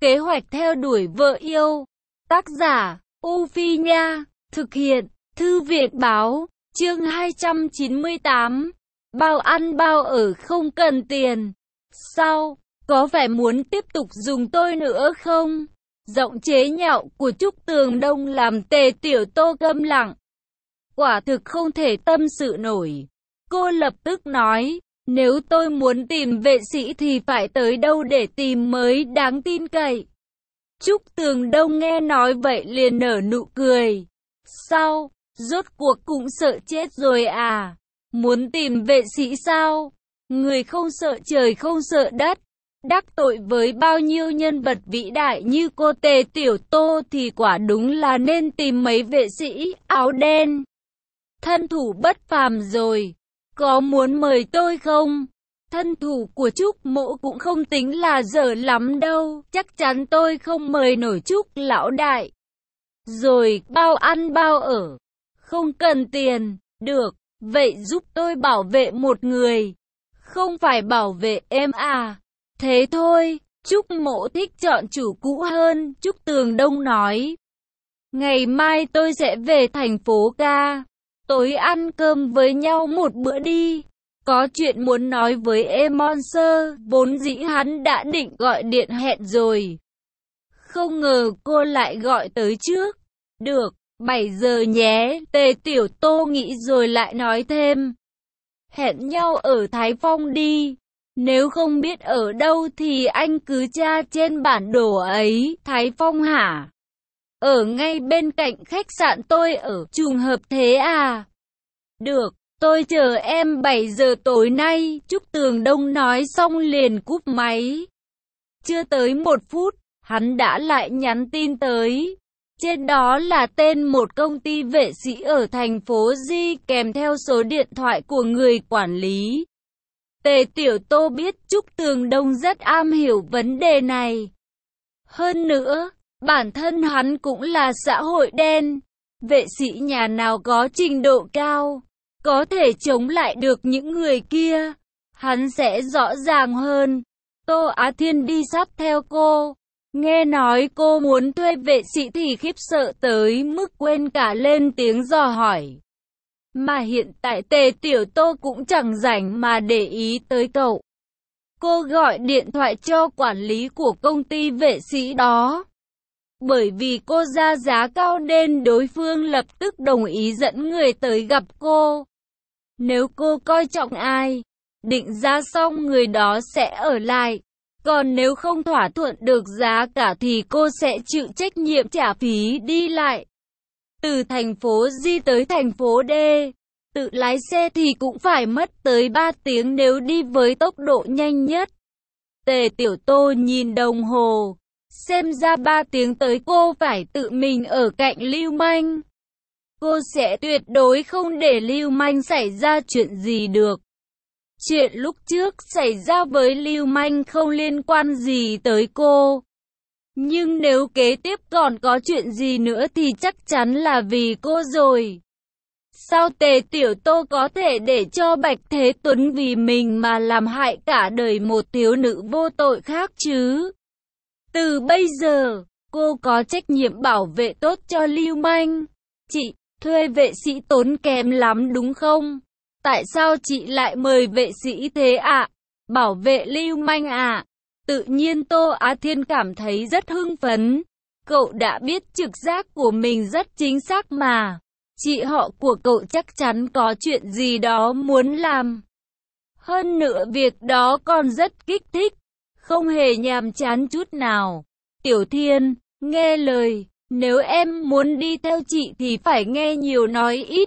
Kế hoạch theo đuổi vợ yêu. Tác giả, U Phi Nha. Thực hiện, Thư viện Báo. Chương 298. Bao ăn bao ở không cần tiền. Sao? Có phải muốn tiếp tục dùng tôi nữa không? Giọng chế nhạo của Trúc Tường Đông làm Tề Tiểu Tô câm lặng. Quả thực không thể tâm sự nổi. Cô lập tức nói, nếu tôi muốn tìm vệ sĩ thì phải tới đâu để tìm mới đáng tin cậy. Trúc Tường Đông nghe nói vậy liền nở nụ cười. Sao? Rốt cuộc cũng sợ chết rồi à? Muốn tìm vệ sĩ sao? Người không sợ trời không sợ đất. Đắc tội với bao nhiêu nhân vật vĩ đại như cô Tề Tiểu Tô thì quả đúng là nên tìm mấy vệ sĩ áo đen. Thân thủ bất phàm rồi. Có muốn mời tôi không? Thân thủ của Trúc Mỗ cũng không tính là dở lắm đâu. Chắc chắn tôi không mời nổi Trúc lão đại. Rồi, bao ăn bao ở. Không cần tiền. Được, vậy giúp tôi bảo vệ một người. Không phải bảo vệ em à? Thế thôi, Trúc Mỗ thích chọn chủ cũ hơn, Trúc Tường Đông nói. Ngày mai tôi sẽ về thành phố ca. Tối ăn cơm với nhau một bữa đi. Có chuyện muốn nói với Emonser, vốn dĩ hắn đã định gọi điện hẹn rồi. Không ngờ cô lại gọi tới trước. Được, 7 giờ nhé, Tề Tiểu Tô nghĩ rồi lại nói thêm. Hẹn nhau ở Thái Phong đi. Nếu không biết ở đâu thì anh cứ tra trên bản đồ ấy. Thái Phong hả? Ở ngay bên cạnh khách sạn tôi ở, trùng hợp thế à? Được, tôi chờ em 7 giờ tối nay, Trúc Tường Đông nói xong liền cúp máy. Chưa tới 1 phút, hắn đã lại nhắn tin tới. Trên đó là tên một công ty vệ sĩ ở thành phố Di kèm theo số điện thoại của người quản lý. Tề Tiểu Tô biết Trúc Tường Đông rất am hiểu vấn đề này. Hơn nữa, bản thân hắn cũng là xã hội đen. Vệ sĩ nhà nào có trình độ cao, có thể chống lại được những người kia, hắn sẽ rõ ràng hơn. Tô Á Thiên đi sát theo cô. Nghe nói cô muốn thuê vệ sĩ thì khiếp sợ tới mức quên cả lên tiếng dò hỏi. Mà hiện tại Tề Tiểu Tô cũng chẳng rảnh mà để ý tới cậu. Cô gọi điện thoại cho quản lý của công ty vệ sĩ đó. Bởi vì cô ra giá cao nên đối phương lập tức đồng ý dẫn người tới gặp cô. Nếu cô coi trọng ai, định giá xong người đó sẽ ở lại. Còn nếu không thỏa thuận được giá cả thì cô sẽ chịu trách nhiệm trả phí đi lại. Từ thành phố Di tới thành phố D, tự lái xe thì cũng phải mất tới 3 tiếng nếu đi với tốc độ nhanh nhất. Tề Tiểu Tô nhìn đồng hồ, xem ra 3 tiếng tới cô phải tự mình ở cạnh lưu manh. Cô sẽ tuyệt đối không để lưu manh xảy ra chuyện gì được. Chuyện lúc trước xảy ra với lưu manh không liên quan gì tới cô. Nhưng nếu kế tiếp còn có chuyện gì nữa thì chắc chắn là vì cô rồi. Sao Tề Tiểu Tô có thể để cho Bạch Thế Tuấn vì mình mà làm hại cả đời một thiếu nữ vô tội khác chứ? Từ bây giờ, cô có trách nhiệm bảo vệ tốt cho lưu manh. Chị, thuê vệ sĩ tốn kém lắm đúng không? Tại sao chị lại mời vệ sĩ thế ạ? Bảo vệ lưu manh à? Tự nhiên Tô Á Thiên cảm thấy rất hưng phấn. Cậu đã biết trực giác của mình rất chính xác mà. Chị họ của cậu chắc chắn có chuyện gì đó muốn làm. Hơn nữa việc đó còn rất kích thích. Không hề nhàm chán chút nào. Tiểu Thiên, nghe lời. Nếu em muốn đi theo chị thì phải nghe nhiều nói ít.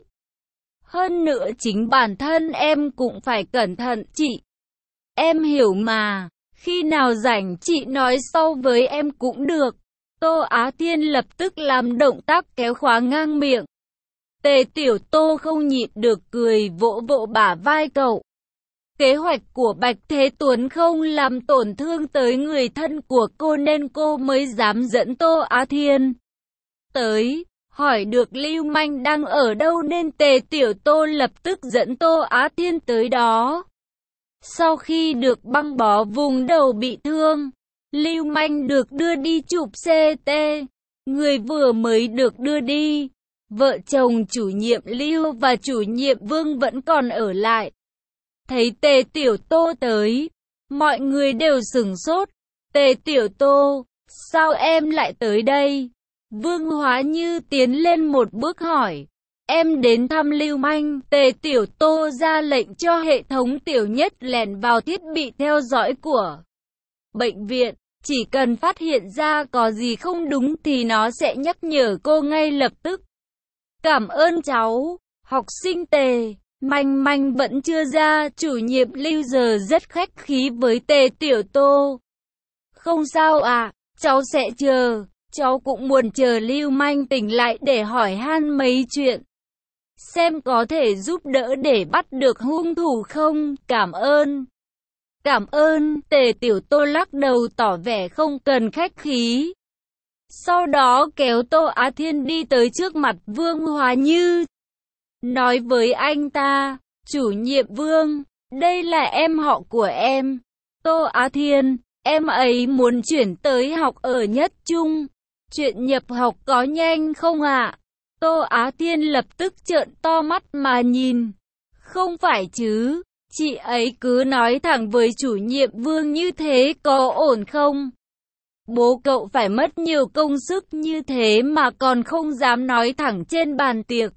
Hơn nữa chính bản thân em cũng phải cẩn thận chị. Em hiểu mà, khi nào rảnh chị nói sau với em cũng được. Tô Á Thiên lập tức làm động tác kéo khóa ngang miệng. Tề Tiểu Tô không nhịn được cười vỗ vỗ bả vai cậu. Kế hoạch của Bạch Thế Tuấn không làm tổn thương tới người thân của cô nên cô mới dám dẫn Tô Á Thiên tới. Hỏi được lưu manh đang ở đâu nên Tề Tiểu Tô lập tức dẫn Tô Á Thiên tới đó. Sau khi được băng bó vùng đầu bị thương, Lưu manh được đưa đi chụp CT. Người vừa mới được đưa đi. Vợ chồng chủ nhiệm Lưu và chủ nhiệm Vương vẫn còn ở lại. Thấy Tề Tiểu Tô tới, mọi người đều sửng sốt. Tề Tiểu Tô, sao em lại tới đây? Vương Hóa Như tiến lên một bước hỏi. Em đến thăm Lưu manh. Tề Tiểu Tô ra lệnh cho hệ thống Tiểu Nhất lèn vào thiết bị theo dõi của bệnh viện. Chỉ cần phát hiện ra có gì không đúng thì nó sẽ nhắc nhở cô ngay lập tức. Cảm ơn cháu. Học sinh Tề. Manh manh vẫn chưa ra. Chủ nhiệm Lưu giờ rất khách khí với Tề Tiểu Tô. Không sao à, cháu sẽ chờ. Cháu cũng muốn chờ Lưu manh tỉnh lại để hỏi han mấy chuyện. Xem có thể giúp đỡ để bắt được hung thủ không. Cảm ơn. Cảm ơn. Tề Tiểu Tô lắc đầu tỏ vẻ không cần khách khí. Sau đó kéo Tô Á Thiên đi tới trước mặt Vương Hóa Như. Nói với anh ta, chủ nhiệm Vương, đây là em họ của em. Tô Á Thiên, em ấy muốn chuyển tới học ở Nhất Trung. Chuyện nhập học có nhanh không ạ? Tô Á Thiên lập tức trợn to mắt mà nhìn. Không phải chứ, chị ấy cứ nói thẳng với chủ nhiệm Vương như thế có ổn không? Bố cậu phải mất nhiều công sức như thế mà còn không dám nói thẳng trên bàn tiệc.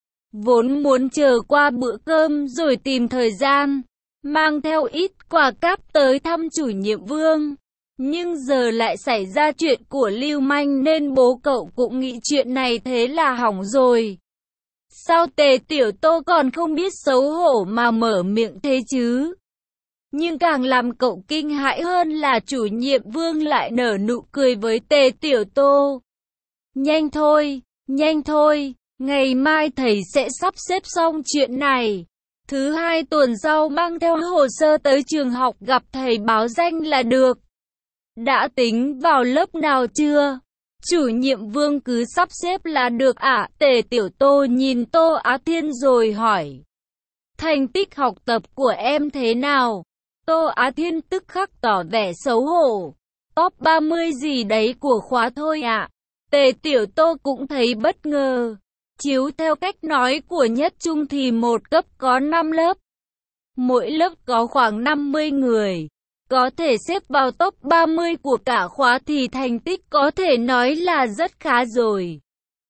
Vốn muốn chờ qua bữa cơm rồi tìm thời gian, mang theo ít quà cáp tới thăm chủ nhiệm Vương. Nhưng giờ lại xảy ra chuyện của Lưu manh nên bố cậu cũng nghĩ chuyện này thế là hỏng rồi. Sao Tề Tiểu Tô còn không biết xấu hổ mà mở miệng thế chứ? Nhưng càng làm cậu kinh hãi hơn là chủ nhiệm Vương lại nở nụ cười với Tề Tiểu Tô. Nhanh thôi, ngày mai thầy sẽ sắp xếp xong chuyện này. Thứ hai tuần sau mang theo hồ sơ tới trường học gặp thầy báo danh là được. Đã tính vào lớp nào chưa? Chủ nhiệm Vương cứ sắp xếp là được ạ. Tề Tiểu Tô nhìn Tô Á Thiên rồi hỏi. Thành tích học tập của em thế nào? Tô Á Thiên tức khắc tỏ vẻ xấu hổ. Top 30 gì đấy của khóa thôi ạ. Tề Tiểu Tô cũng thấy bất ngờ. Chiếu theo cách nói của Nhất Trung thì một cấp có 5 lớp. Mỗi lớp có khoảng 50 người. Có thể xếp vào top 30 của cả khóa thì thành tích có thể nói là rất khá rồi.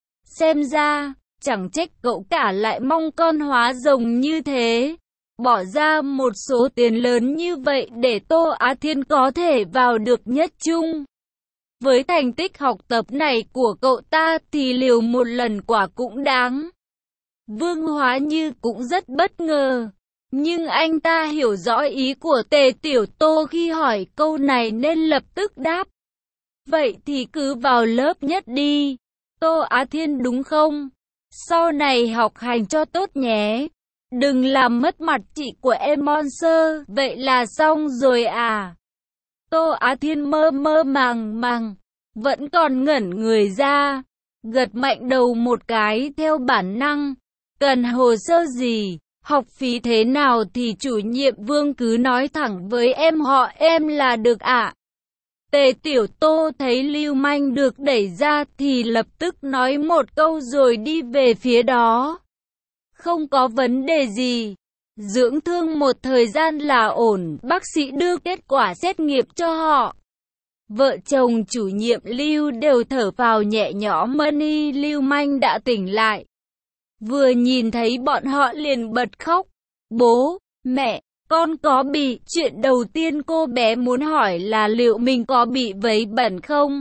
Xem ra, chẳng trách cậu cả lại mong con hóa rồng như thế. Bỏ ra một số tiền lớn như vậy để Tô Á Thiên có thể vào được Nhất Trung. Với thành tích học tập này của cậu ta thì liều một lần quả cũng đáng. Vương Hóa Như cũng rất bất ngờ. Nhưng anh ta hiểu rõ ý của Tề Tiểu Tô khi hỏi câu này nên lập tức đáp. Vậy thì cứ vào lớp nhất đi. Tô Á Thiên đúng không? Sau này học hành cho tốt nhé. Đừng làm mất mặt chị của em Monster. Vậy là xong rồi à? Tô Á Thiên mơ mơ màng, vẫn còn ngẩn người ra. Gật mạnh đầu một cái theo bản năng. Cần hồ sơ gì? Học phí thế nào thì chủ nhiệm Vương cứ nói thẳng với em họ em là được ạ. Tề Tiểu Tô thấy Lưu manh được đẩy ra thì lập tức nói một câu rồi đi về phía đó. Không có vấn đề gì. Dưỡng thương một thời gian là ổn. Bác sĩ đưa kết quả xét nghiệm cho họ. Vợ chồng chủ nhiệm Lưu đều thở phào nhẹ nhõm. Money Lưu manh đã tỉnh lại. Vừa nhìn thấy bọn họ liền bật khóc. Bố, mẹ, con có bị. Chuyện đầu tiên cô bé muốn hỏi là liệu mình có bị vấy bẩn không?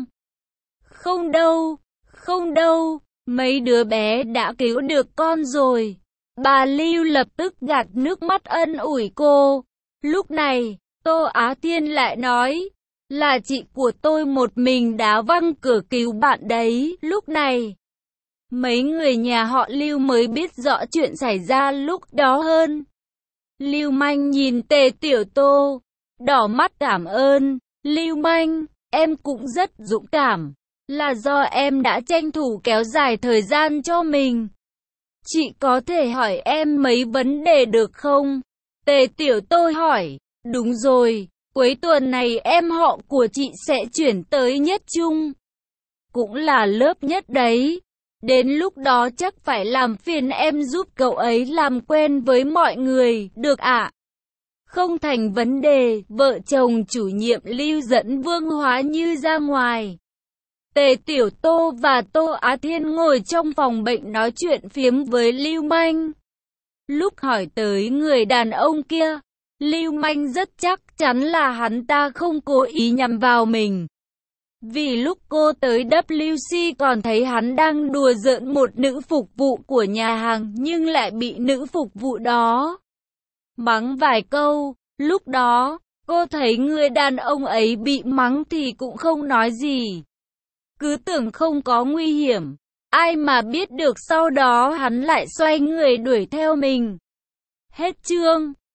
Không đâu, mấy đứa bé đã cứu được con rồi. Bà Lưu lập tức gạt nước mắt ân ủi cô. Lúc này, Tô Á Thiên lại nói, là chị của tôi một mình đá văng cửa cứu bạn đấy. Lúc này, mấy người nhà họ Lưu mới biết rõ chuyện xảy ra lúc đó hơn. Lưu manh nhìn Tề Tiểu Tô, đỏ mắt cảm ơn. Lưu manh, em cũng rất dũng cảm. Là do em đã tranh thủ kéo dài thời gian cho mình. Chị có thể hỏi em mấy vấn đề được không? Tề Tiểu Tô hỏi. Đúng rồi, Cuối tuần này em họ của chị sẽ chuyển tới Nhất Trung. Cũng là lớp nhất đấy. Đến lúc đó chắc phải làm phiền em giúp cậu ấy làm quen với mọi người, được ạ? Không thành vấn đề, vợ chồng chủ nhiệm Lưu dẫn Vương Hóa Như ra ngoài. Tề Tiểu Tô và Tô Á Thiên ngồi trong phòng bệnh nói chuyện phiếm với Lưu Manh. Lúc hỏi tới người đàn ông kia, Lưu Manh rất chắc chắn là hắn ta không cố ý nhằm vào mình. Vì lúc cô tới WC còn thấy hắn đang đùa giỡn một nữ phục vụ của nhà hàng nhưng lại bị nữ phục vụ đó mắng vài câu. Lúc đó, cô thấy người đàn ông ấy bị mắng thì cũng không nói gì. Cứ tưởng không có nguy hiểm. Ai mà biết được sau đó hắn lại xoay người đuổi theo mình. Hết chương.